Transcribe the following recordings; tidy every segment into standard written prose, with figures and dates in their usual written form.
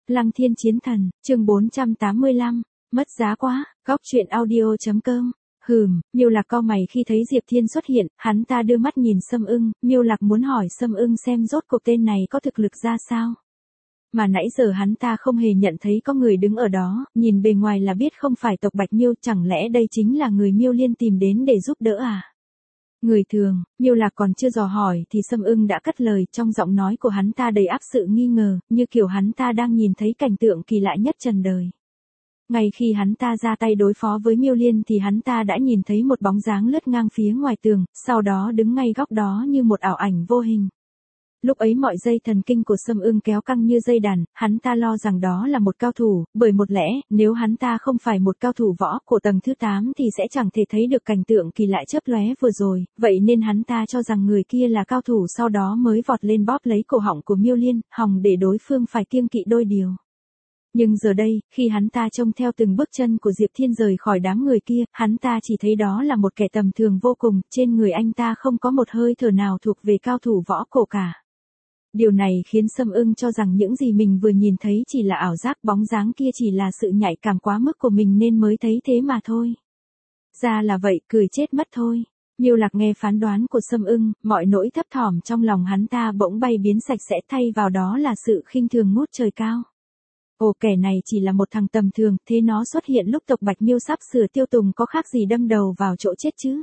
Lăng Thiên Chiến Thần, chương 485, mất giá quá, góc truyện audio.com. Miêu Lạc cau mày khi thấy Diệp Thiên xuất hiện, hắn ta đưa mắt nhìn Sâm Ưng, Miêu Lạc muốn hỏi Sâm Ưng xem rốt cuộc tên này có thực lực ra sao. Mà nãy giờ hắn ta không hề nhận thấy có người đứng ở đó, nhìn bề ngoài là biết không phải tộc Bạch Miêu, chẳng lẽ đây chính là người Miêu Liên tìm đến để giúp đỡ à? Người thường, Miêu Lạc còn chưa dò hỏi thì Sâm Ưng đã cất lời, trong giọng nói của hắn ta đầy áp sự nghi ngờ, như kiểu hắn ta đang nhìn thấy cảnh tượng kỳ lạ nhất trần đời. Ngay khi hắn ta ra tay đối phó với Miêu Liên thì hắn ta đã nhìn thấy một bóng dáng lướt ngang phía ngoài tường, sau đó đứng ngay góc đó như một ảo ảnh vô hình. Lúc ấy mọi dây thần kinh của Sâm Ưng kéo căng như dây đàn, hắn ta lo rằng đó là một cao thủ, bởi một lẽ, nếu hắn ta không phải một cao thủ võ của tầng thứ 8 thì sẽ chẳng thể thấy được cảnh tượng kỳ lạ chớp lóe vừa rồi, vậy nên hắn ta cho rằng người kia là cao thủ, sau đó mới vọt lên bóp lấy cổ họng của Miêu Liên, hòng để đối phương phải kiêng kỵ đôi điều. Nhưng giờ đây, khi hắn ta trông theo từng bước chân của Diệp Thiên rời khỏi đám người kia, hắn ta chỉ thấy đó là một kẻ tầm thường vô cùng, trên người anh ta không có một hơi thở nào thuộc về cao thủ võ cổ cả. Điều này khiến Sâm Ưng cho rằng những gì mình vừa nhìn thấy chỉ là ảo giác, bóng dáng kia chỉ là sự nhạy cảm quá mức của mình nên mới thấy thế mà thôi. Ra là vậy, cười chết mất thôi. Miêu Lạc nghe phán đoán của Sâm Ưng, mọi nỗi thấp thỏm trong lòng hắn ta bỗng bay biến sạch sẽ, thay vào đó là sự khinh thường ngút trời cao. Ồ, kẻ này chỉ là một thằng tầm thường, thế nó xuất hiện lúc tộc Bạch Miêu sắp sửa tiêu tùng có khác gì đâm đầu vào chỗ chết chứ.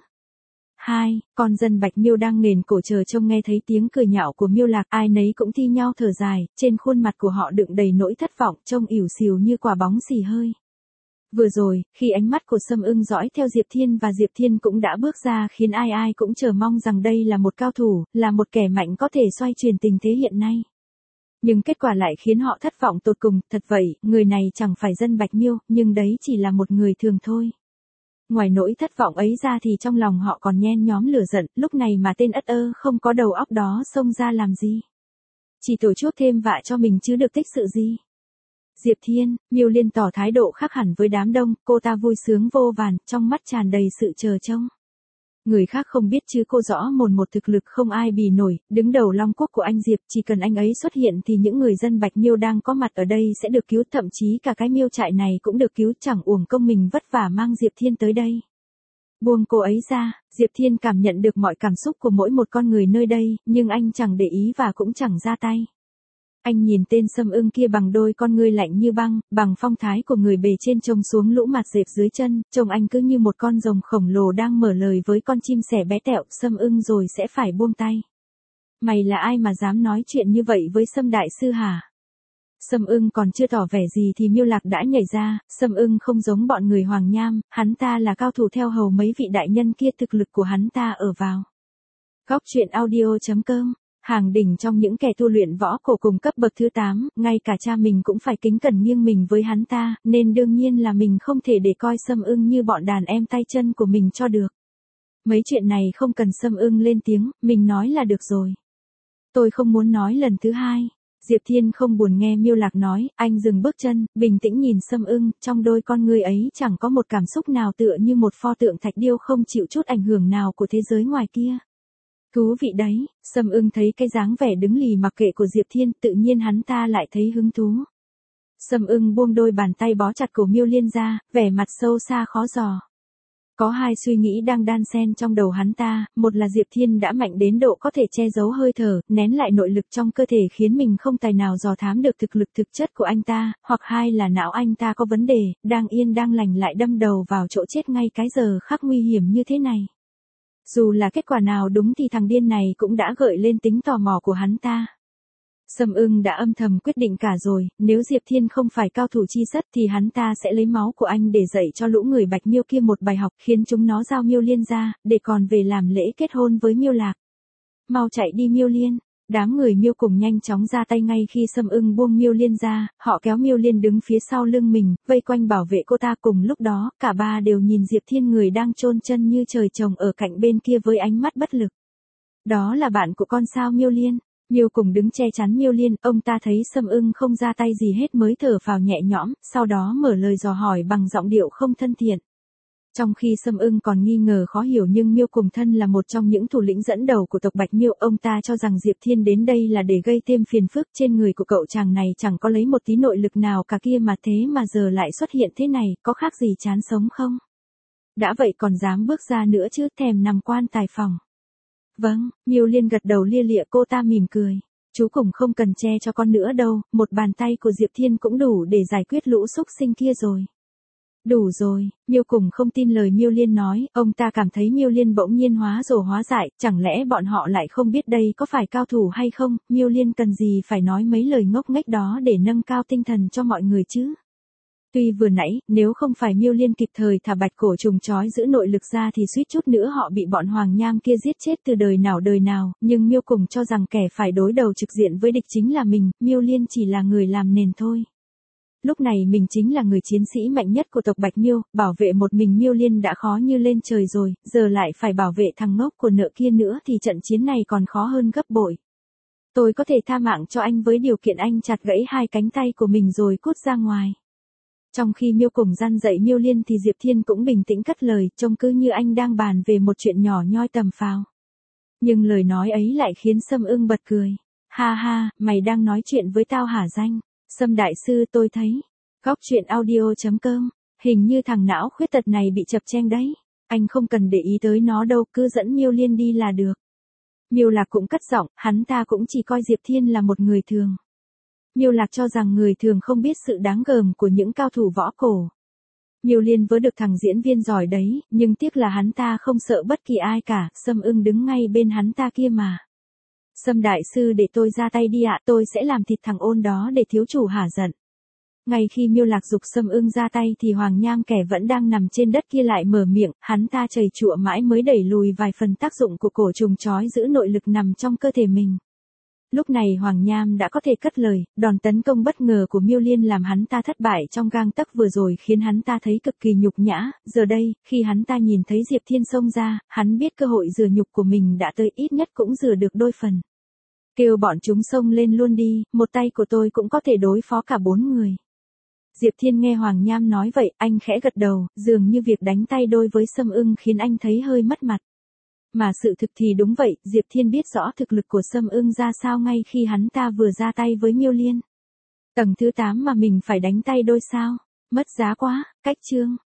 Con dân Bạch Miêu đang nghền cổ chờ trông nghe thấy tiếng cười nhạo của Miêu Lạc, ai nấy cũng thi nhau thở dài, trên khuôn mặt của họ đựng đầy nỗi thất vọng, trông ỉu xìu như quả bóng xì hơi. Vừa rồi, khi ánh mắt của Sâm Ưng dõi theo Diệp Thiên và Diệp Thiên cũng đã bước ra khiến ai ai cũng chờ mong rằng đây là một cao thủ, là một kẻ mạnh có thể xoay chuyển tình thế hiện nay. Nhưng kết quả lại khiến họ thất vọng tột cùng, thật vậy, người này chẳng phải dân Bạch Miêu, nhưng đấy chỉ là một người thường thôi. Ngoài nỗi thất vọng ấy ra thì trong lòng họ còn nhen nhóm lửa giận, lúc này mà tên ất ơ không có đầu óc đó xông ra làm gì? Chỉ tổ chuốc thêm vạ cho mình chứ được tích sự gì? Diệp Thiên, Miêu Liên tỏ thái độ khác hẳn với đám đông, cô ta vui sướng vô vàn, trong mắt tràn đầy sự chờ trông. Người khác không biết chứ cô rõ mồn một thực lực không ai bì nổi, đứng đầu Long Quốc của anh Diệp, chỉ cần anh ấy xuất hiện thì những người dân Bạch Miêu đang có mặt ở đây sẽ được cứu, thậm chí cả cái miêu trại này cũng được cứu, chẳng uổng công mình vất vả mang Diệp Thiên tới đây. Buông cô ấy ra, Diệp Thiên cảm nhận được mọi cảm xúc của mỗi một con người nơi đây, nhưng anh chẳng để ý và cũng chẳng ra tay. Anh nhìn tên Sâm Ưng kia bằng đôi con ngươi lạnh như băng, bằng phong thái của người bề trên trông xuống lũ mặt dẹp dưới chân, trông anh cứ như một con rồng khổng lồ đang mở lời với con chim sẻ bé tẹo. Sâm Ưng rồi sẽ phải buông tay. Mày là ai mà dám nói chuyện như vậy với Sâm đại sư hả? Sâm Ưng còn chưa tỏ vẻ gì thì Miêu Lạc đã nhảy ra. Sâm Ưng không giống bọn người Hoàng Nham, hắn ta là cao thủ theo hầu mấy vị đại nhân kia, thực lực của hắn ta ở vào góc truyện audio.com. Hàng đỉnh trong những kẻ tu luyện võ cổ cùng cấp bậc thứ 8, ngay cả cha mình cũng phải kính cẩn nghiêng mình với hắn ta, nên đương nhiên là mình không thể để coi Sâm Ưng như bọn đàn em tay chân của mình cho được. Mấy chuyện này không cần Sâm Ưng lên tiếng, mình nói là được rồi. Tôi không muốn nói lần thứ hai. Diệp Thiên không buồn nghe Miêu Lạc nói, anh dừng bước chân, bình tĩnh nhìn Sâm Ưng, trong đôi con ngươi ấy chẳng có một cảm xúc nào, tựa như một pho tượng thạch điêu không chịu chút ảnh hưởng nào của thế giới ngoài kia. Thú vị đấy, Sâm Ưng thấy cái dáng vẻ đứng lì mặc kệ của Diệp Thiên, tự nhiên hắn ta lại thấy hứng thú. Sâm Ưng buông đôi bàn tay bó chặt cổ Miêu Liên ra, vẻ mặt sâu xa khó dò. Có hai suy nghĩ đang đan xen trong đầu hắn ta, một là Diệp Thiên đã mạnh đến độ có thể che giấu hơi thở, nén lại nội lực trong cơ thể khiến mình không tài nào dò thám được thực lực thực chất của anh ta, hoặc hai là não anh ta có vấn đề, đang yên đang lành lại đâm đầu vào chỗ chết ngay cái giờ khắc nguy hiểm như thế này. Dù là kết quả nào đúng thì thằng điên này cũng đã gợi lên tính tò mò của hắn ta. Sâm Ưng đã âm thầm quyết định cả rồi, nếu Diệp Thiên không phải cao thủ chi sất thì hắn ta sẽ lấy máu của anh để dạy cho lũ người Bạch Miêu kia một bài học, khiến chúng nó giao Miêu Liên ra, để còn về làm lễ kết hôn với Miêu Lạc. Mau chạy đi Miêu Liên. Đám người Miêu cùng nhanh chóng ra tay ngay khi Sâm Ưng buông Miêu Liên ra, họ kéo Miêu Liên đứng phía sau lưng mình, vây quanh bảo vệ cô ta. Cùng lúc đó, cả ba đều nhìn Diệp Thiên người đang chôn chân như trời trồng ở cạnh bên kia với ánh mắt bất lực. Đó là bạn của con sao Miêu Liên? Miêu cùng đứng che chắn Miêu Liên, ông ta thấy Sâm Ưng không ra tay gì hết mới thở phào nhẹ nhõm, sau đó mở lời dò hỏi bằng giọng điệu không thân thiện. Trong khi Sâm Ưng còn nghi ngờ khó hiểu nhưng Miêu Cùng Thân là một trong những thủ lĩnh dẫn đầu của tộc Bạch Miêu, ông ta cho rằng Diệp Thiên đến đây là để gây thêm phiền phức, trên người của cậu chàng này chẳng có lấy một tí nội lực nào cả kia mà thế mà giờ lại xuất hiện thế này, có khác gì chán sống không? Đã vậy còn dám bước ra nữa chứ, thèm nằm quan tài phòng. Vâng, Miêu Liên gật đầu lia lịa, cô ta mỉm cười. Chú Cùng không cần che cho con nữa đâu, một bàn tay của Diệp Thiên cũng đủ để giải quyết lũ xúc sinh kia rồi. Đủ rồi, Miêu Cùng không tin lời Miêu Liên nói, ông ta cảm thấy Miêu Liên bỗng nhiên hóa rồ hóa dại, chẳng lẽ bọn họ lại không biết đây có phải cao thủ hay không, Miêu Liên cần gì phải nói mấy lời ngốc nghếch đó để nâng cao tinh thần cho mọi người chứ. Tuy vừa nãy, nếu không phải Miêu Liên kịp thời thả bạch cổ trùng trói giữ nội lực ra thì suýt chút nữa họ bị bọn Hoàng Nham kia giết chết từ đời nào, nhưng Miêu Cùng cho rằng kẻ phải đối đầu trực diện với địch chính là mình, Miêu Liên chỉ là người làm nền thôi. Lúc này mình chính là người chiến sĩ mạnh nhất của tộc Bạch Miêu, bảo vệ một mình Miêu Liên đã khó như lên trời rồi, giờ lại phải bảo vệ thằng ngốc của nợ kia nữa thì trận chiến này còn khó hơn gấp bội. Tôi có thể tha mạng cho anh với điều kiện anh chặt gãy hai cánh tay của mình rồi cút ra ngoài. Trong khi Miêu Cùng răn dạy Miêu Liên thì Diệp Thiên cũng bình tĩnh cất lời, trông cứ như anh đang bàn về một chuyện nhỏ nhoi tầm phào. Nhưng lời nói ấy lại khiến Sâm Ưng bật cười. Ha ha, mày đang nói chuyện với tao hả danh? Sâm đại sư tôi thấy. Góc truyện audio.com, hình như thằng não khuyết tật này bị chập chênh đấy. Anh không cần để ý tới nó đâu, cứ dẫn Miêu Liên đi là được. Miêu Lạc cũng cất giọng, hắn ta cũng chỉ coi Diệp Thiên là một người thường. Miêu Lạc cho rằng người thường không biết sự đáng gờm của những cao thủ võ cổ. Miêu Liên vớ được thằng diễn viên giỏi đấy, nhưng tiếc là hắn ta không sợ bất kỳ ai cả, Sâm Ưng đứng ngay bên hắn ta kia mà. Sâm đại sư để tôi ra tay đi ạ, tôi sẽ làm thịt thằng ôn đó để thiếu chủ hả giận. Ngay khi Miêu Lạc giục Sâm Ưng ra tay thì Hoàng Nham kẻ vẫn đang nằm trên đất kia lại mở miệng, hắn ta chầy chụa mãi mới đẩy lùi vài phần tác dụng của cổ trùng trói giữ nội lực nằm trong cơ thể mình. Lúc này Hoàng Nham đã có thể cất lời, đòn tấn công bất ngờ của Miêu Liên làm hắn ta thất bại trong gang tấc vừa rồi khiến hắn ta thấy cực kỳ nhục nhã, giờ đây, khi hắn ta nhìn thấy Diệp Thiên xông ra, hắn biết cơ hội rửa nhục của mình đã tới, ít nhất cũng rửa được đôi phần. Kêu bọn chúng xông lên luôn đi, một tay của tôi cũng có thể đối phó cả 4 người. Diệp Thiên nghe Hoàng Nham nói vậy, anh khẽ gật đầu, dường như việc đánh tay đôi với Sâm Ưng khiến anh thấy hơi mất mặt. Mà sự thực thì đúng vậy, Diệp Thiên biết rõ thực lực của Sâm Ưng ra sao ngay khi hắn ta vừa ra tay với Miêu Liên. Tầng thứ 8 mà mình phải đánh tay đôi sao? Mất giá quá, cách chương.